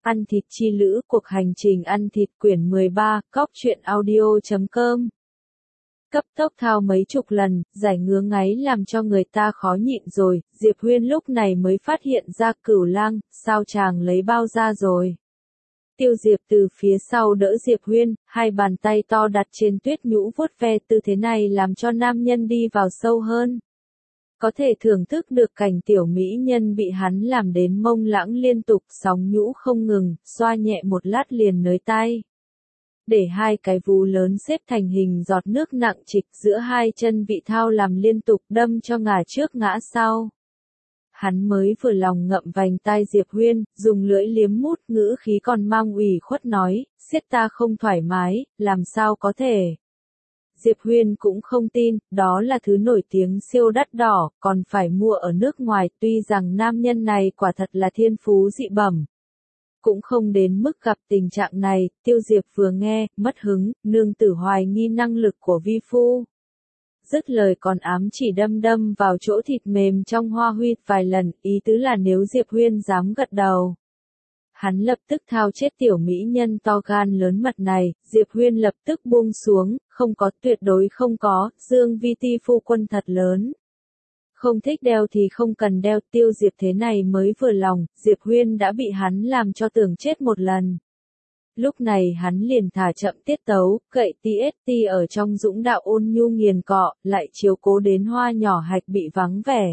Ăn thịt chi lữ, cuộc hành trình ăn thịt quyển 13, cóc truyện audio.com. Cấp tốc thao mấy chục lần, giải ngứa ngáy làm cho người ta khó nhịn rồi, Diệp Huyên lúc này mới phát hiện ra Cửu Lang, sao chàng lấy bao ra rồi. Tiêu Diệp từ phía sau đỡ Diệp Huyên, hai bàn tay to đặt trên tuyết nhũ vuốt ve, tư thế này làm cho nam nhân đi vào sâu hơn. Có thể thưởng thức được cảnh tiểu mỹ nhân bị hắn làm đến mông lãng liên tục sóng nhũ không ngừng, xoa nhẹ một lát liền nới tay. Để hai cái vú lớn xếp thành hình giọt nước nặng trịch giữa hai chân vị thao làm liên tục đâm cho ngả trước ngã sau. Hắn mới vừa lòng ngậm vành tai Diệp Huyên, dùng lưỡi liếm mút ngữ khí còn mang ủy khuất nói, siết ta không thoải mái, làm sao có thể. Diệp Huyên cũng không tin, đó là thứ nổi tiếng siêu đắt đỏ, còn phải mua ở nước ngoài, tuy rằng nam nhân này quả thật là thiên phú dị bẩm. Cũng không đến mức gặp tình trạng này, Tiêu Diệp vừa nghe, mất hứng, nương tử hoài nghi năng lực của vi phu. Dứt lời còn ám chỉ đâm vào chỗ thịt mềm trong hoa huy vài lần, ý tứ là nếu Diệp Huyên dám gật đầu. Hắn lập tức thao chết tiểu mỹ nhân to gan lớn mật này, Diệp Huyên lập tức buông xuống, không có, tuyệt đối không có, Dương Vi Ti phu quân thật lớn. Không thích đeo thì không cần đeo, Tiêu Diệp thế này mới vừa lòng, Diệp Huyên đã bị hắn làm cho tưởng chết một lần. Lúc này hắn liền thả chậm tiết tấu, cậy TST ở trong dũng đạo ôn nhu nghiền cọ, lại chiếu cố đến hoa nhỏ hạch bị vắng vẻ.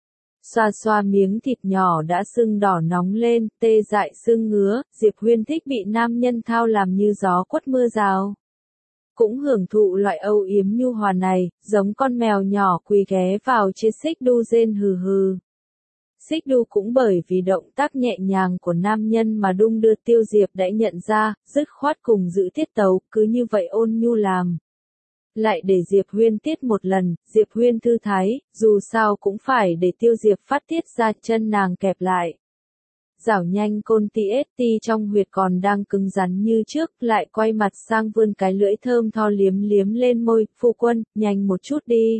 Xoa xoa miếng thịt nhỏ đã sưng đỏ nóng lên, tê dại sưng ngứa, Diệp Huyên thích bị nam nhân thao làm như gió quất mưa rào. Cũng hưởng thụ loại âu yếm nhu hòa này, giống con mèo nhỏ quỳ ghé vào trên xích đu rên hừ hừ. Xích đu cũng bởi vì động tác nhẹ nhàng của nam nhân mà đung đưa, Tiêu Diệp đã nhận ra, dứt khoát cùng giữ tiết tấu, cứ như vậy ôn nhu làm. Lại để Diệp Huyên tiết một lần, Diệp Huyên thư thái, dù sao cũng phải để Tiêu Diệp phát tiết ra, chân nàng kẹp lại. Rảo nhanh côn TST trong huyệt còn đang cứng rắn như trước, lại quay mặt sang vươn cái lưỡi thơm tho liếm lên môi, phu quân, nhanh một chút đi.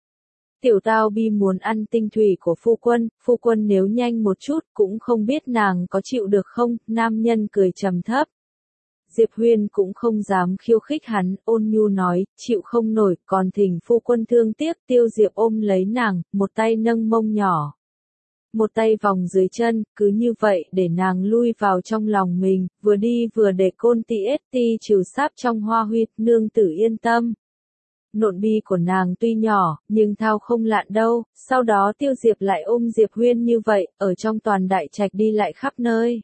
Tiểu tao bi muốn ăn tinh thủy của phu quân nếu nhanh một chút cũng không biết nàng có chịu được không, nam nhân cười trầm thấp. Diệp Huyên cũng không dám khiêu khích hắn, ôn nhu nói, chịu không nổi, còn thỉnh phu quân thương tiếc. Tiêu Diệp ôm lấy nàng, một tay nâng mông nhỏ, một tay vòng dưới chân, cứ như vậy để nàng lui vào trong lòng mình, vừa đi vừa để côn TST trừ sáp trong hoa huyệt, nương tử yên tâm. Nộn bi của nàng tuy nhỏ, nhưng thao không lạn đâu, sau đó Tiêu Diệp lại ôm Diệp Huyên như vậy, ở trong toàn đại trạch đi lại khắp nơi.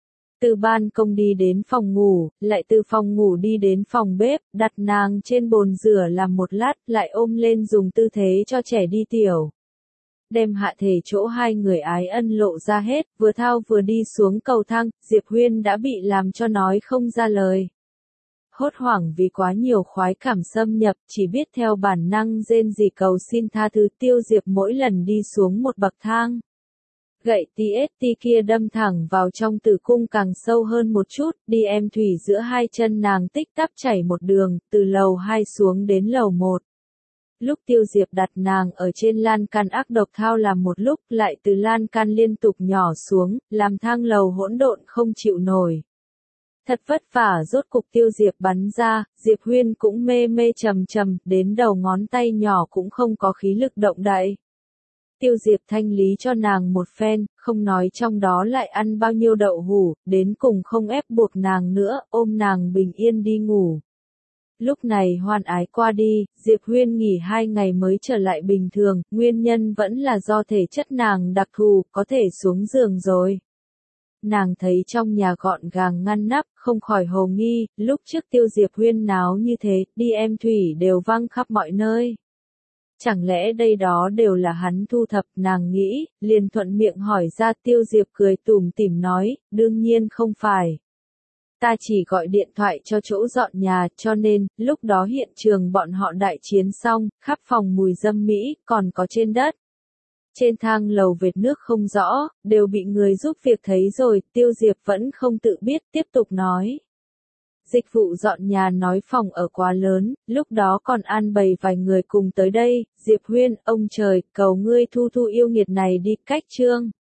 Từ ban công đi đến phòng ngủ, lại từ phòng ngủ đi đến phòng bếp, đặt nàng trên bồn rửa làm một lát, lại ôm lên dùng tư thế cho trẻ đi tiểu. Đem hạ thể chỗ hai người ái ân lộ ra hết, vừa thao vừa đi xuống cầu thang, Diệp Huyên đã bị làm cho nói không ra lời. Hốt hoảng vì quá nhiều khoái cảm xâm nhập, chỉ biết theo bản năng rên rỉ cầu xin tha thứ. Tiêu Diệp mỗi lần đi xuống một bậc thang, gậy TST kia đâm thẳng vào trong tử cung càng sâu hơn một chút, đi em thủy giữa hai chân nàng tích tắp chảy một đường, từ lầu 2 xuống đến lầu 1. Lúc Tiêu Diệp đặt nàng ở trên lan can ác độc thao làm một lúc, lại từ lan can liên tục nhỏ xuống, làm thang lầu hỗn độn không chịu nổi. Thật vất vả rốt cục Tiêu Diệp bắn ra, Diệp Huyên cũng mê trầm, đến đầu ngón tay nhỏ cũng không có khí lực động đậy. Tiêu Diệp thanh lý cho nàng một phen, không nói trong đó lại ăn bao nhiêu đậu hủ, đến cùng không ép buộc nàng nữa, ôm nàng bình yên đi ngủ. Lúc này hoan ái qua đi, Diệp Huyên nghỉ 2 ngày mới trở lại bình thường, nguyên nhân vẫn là do thể chất nàng đặc thù, có thể xuống giường rồi. Nàng thấy trong nhà gọn gàng ngăn nắp, không khỏi hồ nghi, lúc trước Tiêu Diệp Huyên náo như thế, đi em thủy đều văng khắp mọi nơi. Chẳng lẽ đây đó đều là hắn thu thập, nàng nghĩ, liền thuận miệng hỏi ra. Tiêu Diệp cười tủm tỉm nói, đương nhiên không phải. Ta chỉ gọi điện thoại cho chỗ dọn nhà, cho nên, lúc đó hiện trường bọn họ đại chiến xong, khắp phòng mùi dâm mỹ, còn có trên đất. Trên thang lầu vệt nước không rõ, đều bị người giúp việc thấy rồi. Tiêu Diệp vẫn không tự biết, tiếp tục nói. Dịch vụ dọn nhà nói phòng ở quá lớn, lúc đó còn an bày vài người cùng tới đây. Diệp Huyên, ông trời, cầu ngươi thu yêu nghiệt này đi, cách chương.